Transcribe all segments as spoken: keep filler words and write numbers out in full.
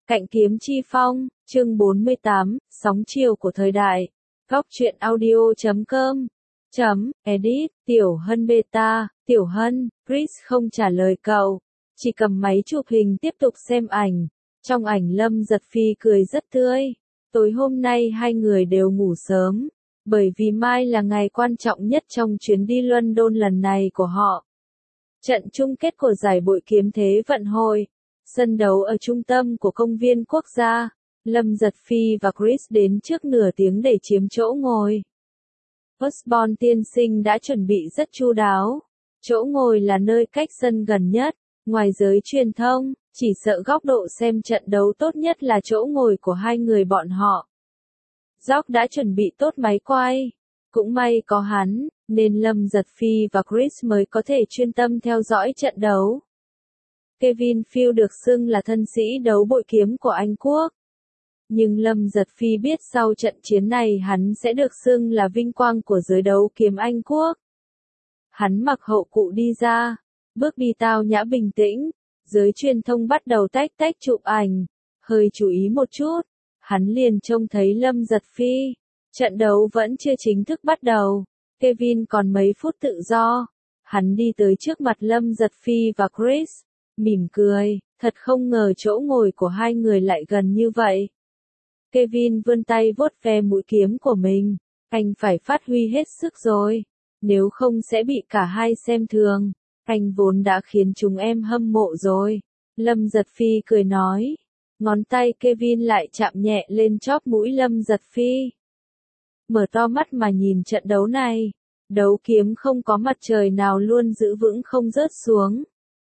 Cạnh kiếm chi phong, chương bốn mươi tám, sóng chiều của thời đại. Góc truyện audio chấm com. Chấm, edit, Tiểu Hân beta, Tiểu Hân, Chris không trả lời cậu. Chỉ cầm máy chụp hình tiếp tục xem ảnh. Trong ảnh Lâm Giật Phi cười rất tươi. Tối hôm nay hai người đều ngủ sớm. Bởi vì mai là ngày quan trọng nhất trong chuyến đi London lần này của họ. Trận chung kết của giải bội kiếm thế vận hội. Sân đấu ở trung tâm của công viên quốc gia. Lâm Giật Phi và Chris đến trước nửa tiếng để chiếm chỗ ngồi. Osborne tiên sinh đã chuẩn bị rất chu đáo. Chỗ ngồi là nơi cách sân gần nhất. Ngoài giới truyền thông, chỉ sợ góc độ xem trận đấu tốt nhất là chỗ ngồi của hai người bọn họ. Jock đã chuẩn bị tốt máy quay. Cũng may có hắn, nên Lâm Giật Phi và Chris mới có thể chuyên tâm theo dõi trận đấu. Kevin Field được xưng là thân sĩ đấu bội kiếm của Anh Quốc. Nhưng Lâm Giật Phi biết sau trận chiến này hắn sẽ được xưng là vinh quang của giới đấu kiếm Anh Quốc. Hắn mặc hậu cụ đi ra, bước đi tao nhã bình tĩnh, giới truyền thông bắt đầu tách tách chụp ảnh, hơi chú ý một chút, hắn liền trông thấy Lâm Giật Phi. Trận đấu vẫn chưa chính thức bắt đầu, Kevin còn mấy phút tự do, hắn đi tới trước mặt Lâm Giật Phi và Chris, mỉm cười, thật không ngờ chỗ ngồi của hai người lại gần như vậy. Kevin vươn tay vuốt ve mũi kiếm của mình, anh phải phát huy hết sức rồi, nếu không sẽ bị cả hai xem thường, anh vốn đã khiến chúng em hâm mộ rồi. Lâm Giật Phi cười nói, ngón tay Kevin lại chạm nhẹ lên chóp mũi Lâm Giật Phi. Mở to mắt mà nhìn trận đấu này, đấu kiếm không có mặt trời nào luôn giữ vững không rớt xuống.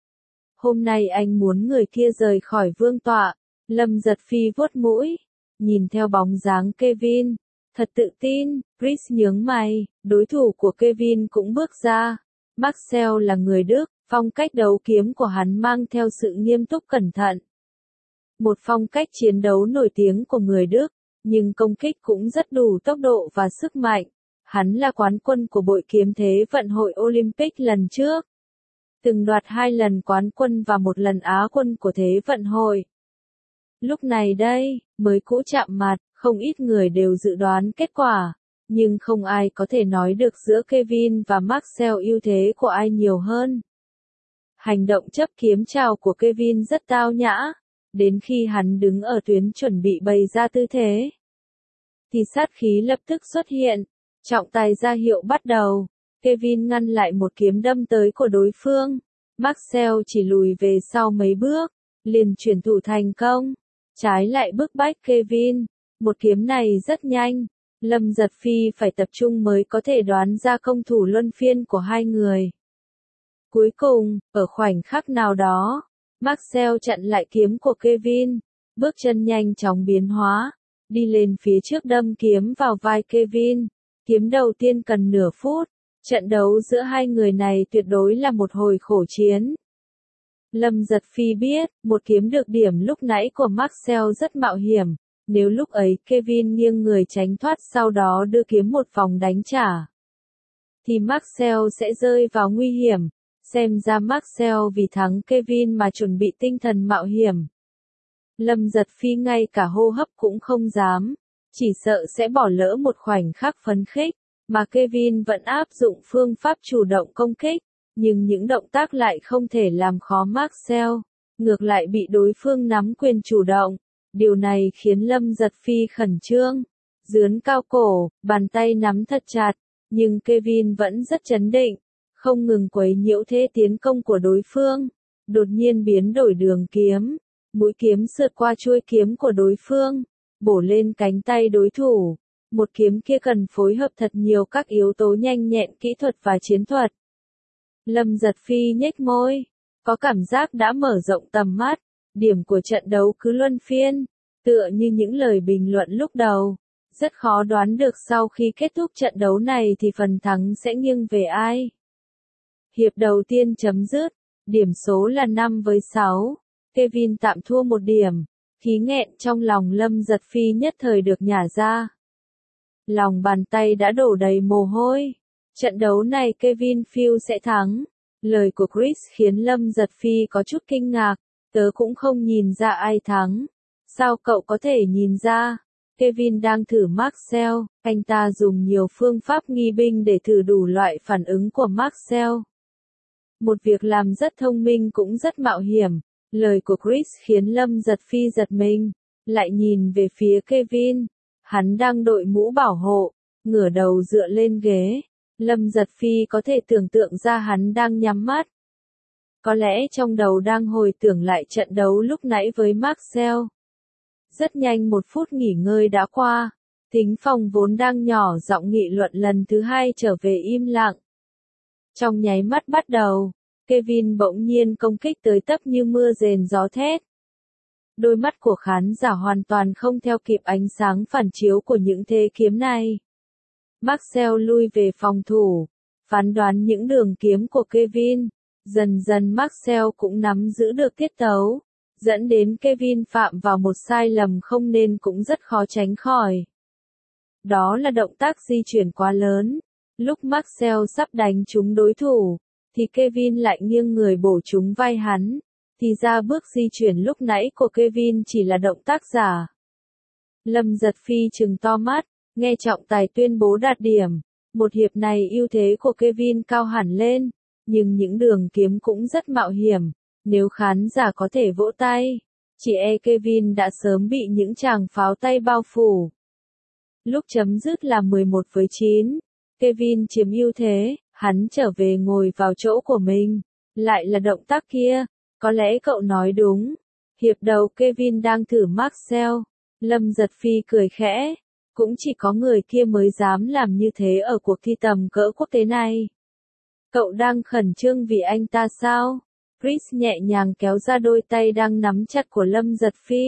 Hôm nay anh muốn người kia rời khỏi vương tọa. Lâm Giật Phi vuốt mũi, nhìn theo bóng dáng Kevin, thật tự tin. Chris nhướng mày, đối thủ của Kevin cũng bước ra. Marcel là người Đức, phong cách đấu kiếm của hắn mang theo sự nghiêm túc cẩn thận. Một phong cách chiến đấu nổi tiếng của người Đức, nhưng công kích cũng rất đủ tốc độ và sức mạnh. Hắn là quán quân của bội kiếm thế vận hội Olympic lần trước. Từng đoạt hai lần quán quân và một lần Á quân của thế vận hội. Lúc này đây, mới cũ chạm mặt, không ít người đều dự đoán kết quả, nhưng không ai có thể nói được giữa Kevin và Marcel ưu thế của ai nhiều hơn. Hành động chấp kiếm chào của Kevin rất tao nhã, đến khi hắn đứng ở tuyến chuẩn bị bày ra tư thế, thì sát khí lập tức xuất hiện, trọng tài ra hiệu bắt đầu. Kevin ngăn lại một kiếm đâm tới của đối phương. Marcel chỉ lùi về sau mấy bước, liền chuyển thủ thành công. Trái lại bức bách Kevin. Một kiếm này rất nhanh. Lâm Giật Phi phải tập trung mới có thể đoán ra công thủ luân phiên của hai người. Cuối cùng, ở khoảnh khắc nào đó, Marcel chặn lại kiếm của Kevin. Bước chân nhanh chóng biến hóa, đi lên phía trước đâm kiếm vào vai Kevin. Kiếm đầu tiên cần nửa phút. Trận đấu giữa hai người này tuyệt đối là một hồi khổ chiến. Lâm Giật Phi biết, một kiếm được điểm lúc nãy của Marcel rất mạo hiểm, nếu lúc ấy Kevin nghiêng người tránh thoát sau đó đưa kiếm một vòng đánh trả, thì Marcel sẽ rơi vào nguy hiểm. Xem ra Marcel vì thắng Kevin mà chuẩn bị tinh thần mạo hiểm. Lâm Giật Phi ngay cả hô hấp cũng không dám, chỉ sợ sẽ bỏ lỡ một khoảnh khắc phấn khích. Mà Kevin vẫn áp dụng phương pháp chủ động công kích, nhưng những động tác lại không thể làm khó Marcel, ngược lại bị đối phương nắm quyền chủ động. Điều này khiến Lâm Giật Phi khẩn trương, dướn cao cổ, bàn tay nắm thật chặt, nhưng Kevin vẫn rất trấn định, không ngừng quấy nhiễu thế tiến công của đối phương. Đột nhiên biến đổi đường kiếm, mũi kiếm sượt qua chuôi kiếm của đối phương, bổ lên cánh tay đối thủ. Một kiếm kia cần phối hợp thật nhiều các yếu tố nhanh nhẹn kỹ thuật và chiến thuật. Lâm Giật Phi nhếch môi, có cảm giác đã mở rộng tầm mắt, điểm của trận đấu cứ luân phiên, tựa như những lời bình luận lúc đầu. Rất khó đoán được sau khi kết thúc trận đấu này thì phần thắng sẽ nghiêng về ai. Hiệp đầu tiên chấm dứt, điểm số là năm với sáu, Kevin tạm thua một điểm, khí nghẹn trong lòng Lâm Giật Phi nhất thời được nhả ra. Lòng bàn tay đã đổ đầy mồ hôi. Trận đấu này Kevin Field sẽ thắng. Lời của Chris khiến Lâm Giật Phi có chút kinh ngạc. Tớ cũng không nhìn ra ai thắng. Sao cậu có thể nhìn ra? Kevin đang thử Maxwell, anh ta dùng nhiều phương pháp nghi binh để thử đủ loại phản ứng của Maxwell. Một việc làm rất thông minh cũng rất mạo hiểm. Lời của Chris khiến Lâm Giật Phi giật mình, lại nhìn về phía Kevin. Hắn đang đội mũ bảo hộ, ngửa đầu dựa lên ghế. Lâm Giật Phi có thể tưởng tượng ra hắn đang nhắm mắt. Có lẽ trong đầu đang hồi tưởng lại trận đấu lúc nãy với Maxwell. Rất nhanh một phút nghỉ ngơi đã qua. Thính phòng vốn đang nhỏ giọng nghị luận lần thứ hai trở về im lặng. Trong nháy mắt bắt đầu, Kevin bỗng nhiên công kích tới tấp như mưa rền gió thét. Đôi mắt của khán giả hoàn toàn không theo kịp ánh sáng phản chiếu của những thế kiếm này. Maxwell lui về phòng thủ, phán đoán những đường kiếm của Kevin. Dần dần Maxwell cũng nắm giữ được tiết tấu, dẫn đến Kevin phạm vào một sai lầm không nên cũng rất khó tránh khỏi. Đó là động tác di chuyển quá lớn. Lúc Maxwell sắp đánh trúng đối thủ, thì Kevin lại nghiêng người bổ trúng vai hắn. Thì ra bước di chuyển lúc nãy của Kevin chỉ là động tác giả. Lâm Giật Phi trừng to mắt, nghe trọng tài tuyên bố đạt điểm. Một hiệp này ưu thế của Kevin cao hẳn lên, nhưng những đường kiếm cũng rất mạo hiểm. Nếu khán giả có thể vỗ tay, chỉ e Kevin đã sớm bị những tràng pháo tay bao phủ. Lúc chấm dứt là mười một với chín, Kevin chiếm ưu thế, hắn trở về ngồi vào chỗ của mình. Lại là động tác kia, có lẽ cậu nói đúng. Hiệp đầu Kevin đang thử Maxwell. Lâm Giật Phi cười khẽ, cũng chỉ có người kia mới dám làm như thế ở cuộc thi tầm cỡ quốc tế này. Cậu đang khẩn trương vì anh ta sao? Chris nhẹ nhàng kéo ra đôi tay đang nắm chặt của Lâm Giật Phi.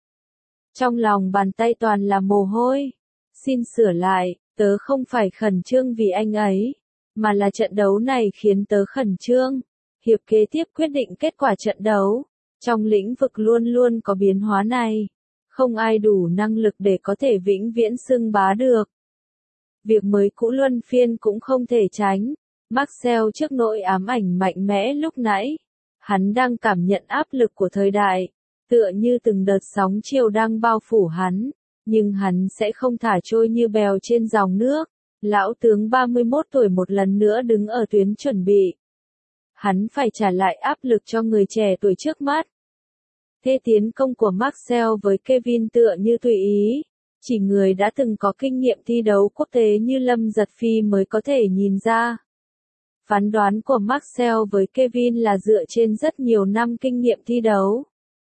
Trong lòng bàn tay toàn là mồ hôi. Xin sửa lại, tớ không phải khẩn trương vì anh ấy, mà là trận đấu này khiến tớ khẩn trương. Hiệp kế tiếp quyết định kết quả trận đấu. Trong lĩnh vực luôn luôn có biến hóa này, không ai đủ năng lực để có thể vĩnh viễn xưng bá được. Việc mới cũ luân phiên cũng không thể tránh. Maxwell trước nỗi ám ảnh mạnh mẽ lúc nãy, hắn đang cảm nhận áp lực của thời đại, tựa như từng đợt sóng chiều đang bao phủ hắn, nhưng hắn sẽ không thả trôi như bèo trên dòng nước. Lão tướng ba mươi mốt tuổi một lần nữa đứng ở tuyến chuẩn bị. Hắn phải trả lại áp lực cho người trẻ tuổi trước mắt. Thế tiến công của Maxwell với Kevin tựa như tùy ý, chỉ người đã từng có kinh nghiệm thi đấu quốc tế như Lâm Giật Phi mới có thể nhìn ra. Phán đoán của Maxwell với Kevin là dựa trên rất nhiều năm kinh nghiệm thi đấu.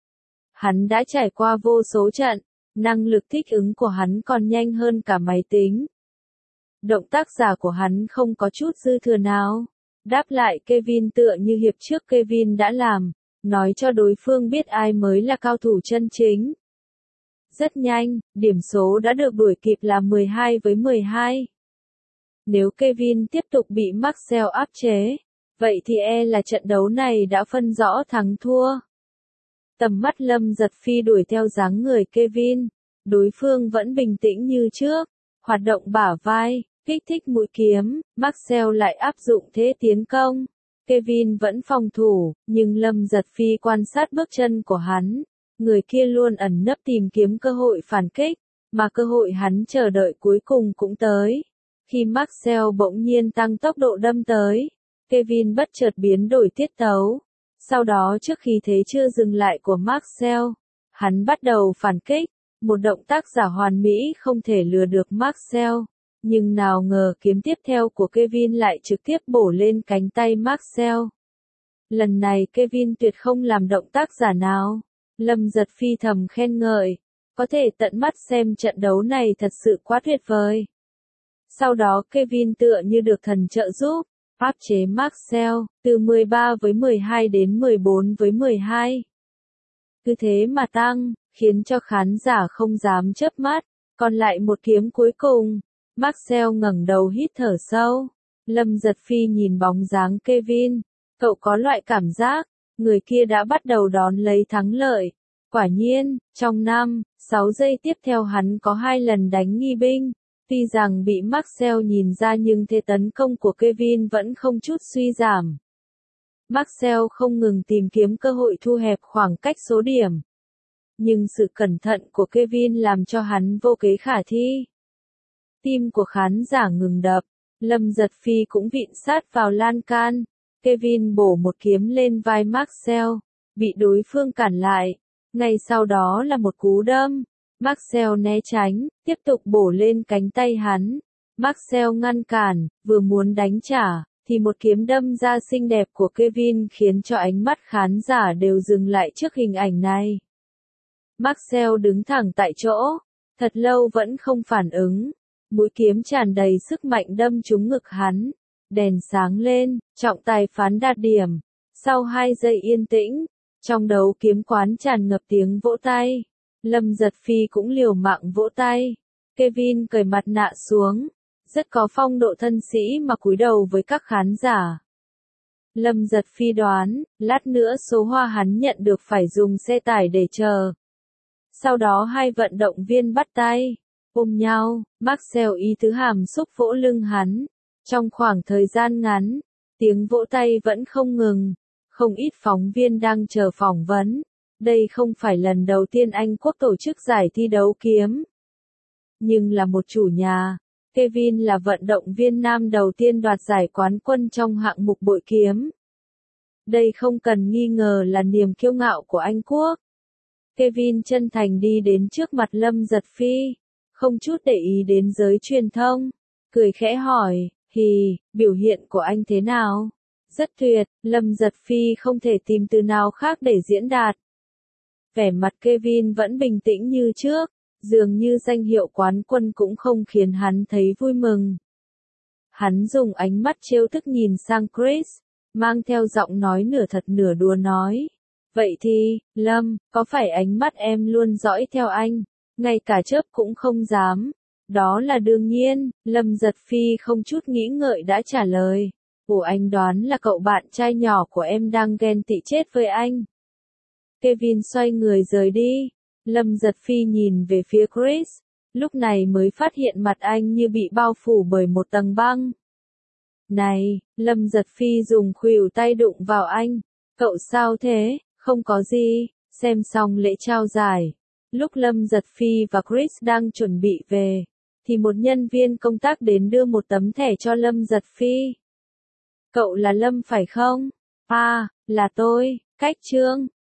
Hắn đã trải qua vô số trận, năng lực thích ứng của hắn còn nhanh hơn cả máy tính. Động tác giả của hắn không có chút dư thừa nào. Đáp lại Kevin tựa như hiệp trước Kevin đã làm, nói cho đối phương biết ai mới là cao thủ chân chính. Rất nhanh, điểm số đã được đuổi kịp là mười hai với mười hai. Nếu Kevin tiếp tục bị Maxwell áp chế, vậy thì e là trận đấu này đã phân rõ thắng thua. Tầm mắt Lâm Giật Phi đuổi theo dáng người Kevin, đối phương vẫn bình tĩnh như trước, hoạt động bả vai, kích thích mũi kiếm, Maxwell lại áp dụng thế tiến công. Kevin vẫn phòng thủ, nhưng Lâm Giật Phi quan sát bước chân của hắn, người kia luôn ẩn nấp tìm kiếm cơ hội phản kích, mà cơ hội hắn chờ đợi cuối cùng cũng tới. Khi Maxwell bỗng nhiên tăng tốc độ đâm tới, Kevin bất chợt biến đổi tiết tấu. Sau đó trước khi thế chưa dừng lại của Maxwell, hắn bắt đầu phản kích, một động tác giả hoàn mỹ không thể lừa được Maxwell. Nhưng nào ngờ kiếm tiếp theo của Kevin lại trực tiếp bổ lên cánh tay Maxwell. Lần này Kevin tuyệt không làm động tác giả nào. Lâm Giật Phi thầm khen ngợi. Có thể tận mắt xem trận đấu này thật sự quá tuyệt vời. Sau đó Kevin tựa như được thần trợ giúp, áp chế Maxwell, từ mười ba với mười hai đến mười bốn với mười hai. Cứ thế mà tăng, khiến cho khán giả không dám chớp mắt. Còn lại một kiếm cuối cùng. Maxwell ngẩng đầu hít thở sâu. Lâm Giật Phi nhìn bóng dáng Kevin. Cậu có loại cảm giác, người kia đã bắt đầu đón lấy thắng lợi. Quả nhiên, trong năm, sáu giây tiếp theo hắn có hai lần đánh nghi binh. Tuy rằng bị Maxwell nhìn ra nhưng thế tấn công của Kevin vẫn không chút suy giảm. Maxwell không ngừng tìm kiếm cơ hội thu hẹp khoảng cách số điểm. nhưng sự cẩn thận của Kevin làm cho hắn vô kế khả thi. Tim của khán giả ngừng đập, Lâm Giật Phi cũng vịn sát vào lan can. Kevin bổ một kiếm lên vai Marcel, bị đối phương cản lại. Ngay sau đó là một cú đâm. Marcel né tránh, tiếp tục bổ lên cánh tay hắn. Marcel ngăn cản, vừa muốn đánh trả, thì một kiếm đâm ra xinh đẹp của Kevin khiến cho ánh mắt khán giả đều dừng lại trước hình ảnh này. Marcel đứng thẳng tại chỗ, thật lâu vẫn không phản ứng. Mũi kiếm tràn đầy sức mạnh đâm trúng ngực hắn. Đèn sáng lên, trọng tài phán đạt điểm. Sau hai giây yên tĩnh, trong đấu kiếm quán tràn ngập tiếng vỗ tay. Lâm Giật Phi cũng liều mạng vỗ tay. Kevin cởi mặt nạ xuống, rất có phong độ thân sĩ mà cúi đầu với các khán giả. Lâm Giật Phi đoán, lát nữa số hoa hắn nhận được phải dùng xe tải để chờ. Sau đó hai vận động viên bắt tay, ôm nhau, Marcel ý tứ hàm xúc vỗ lưng hắn. Trong khoảng thời gian ngắn, tiếng vỗ tay vẫn không ngừng. Không ít phóng viên đang chờ phỏng vấn. Đây không phải lần đầu tiên Anh Quốc tổ chức giải thi đấu kiếm. Nhưng là một chủ nhà, Kevin là vận động viên nam đầu tiên đoạt giải quán quân trong hạng mục bội kiếm. Đây không cần nghi ngờ là niềm kiêu ngạo của Anh Quốc. Kevin chân thành đi đến trước mặt Lâm Giật Phi, không chút để ý đến giới truyền thông, cười khẽ hỏi, hì, biểu hiện của anh thế nào? Rất tuyệt, Lâm Giật Phi không thể tìm từ nào khác để diễn đạt. Vẻ mặt Kevin vẫn bình tĩnh như trước, dường như danh hiệu quán quân cũng không khiến hắn thấy vui mừng. Hắn dùng ánh mắt trêu tức nhìn sang Chris, mang theo giọng nói nửa thật nửa đùa nói. Vậy thì, Lâm, có phải ánh mắt em luôn dõi theo anh, ngay cả chớp cũng không dám? Đó là đương nhiên, Lâm Giật Phi không chút nghĩ ngợi đã trả lời. Ủa, anh đoán là cậu bạn trai nhỏ của em đang ghen tị chết với anh. Kevin xoay người rời đi. Lâm Giật Phi nhìn về phía Chris, lúc này mới phát hiện mặt anh như bị bao phủ bởi một tầng băng. Này, Lâm Giật Phi dùng khuỷu tay đụng vào anh. Cậu sao thế? Không có gì. Xem xong lễ trao giải, lúc Lâm Giật Phi và Chris đang chuẩn bị về, thì một nhân viên công tác đến đưa một tấm thẻ cho Lâm Giật Phi. Cậu là Lâm phải không? À, là tôi, Cách Trương.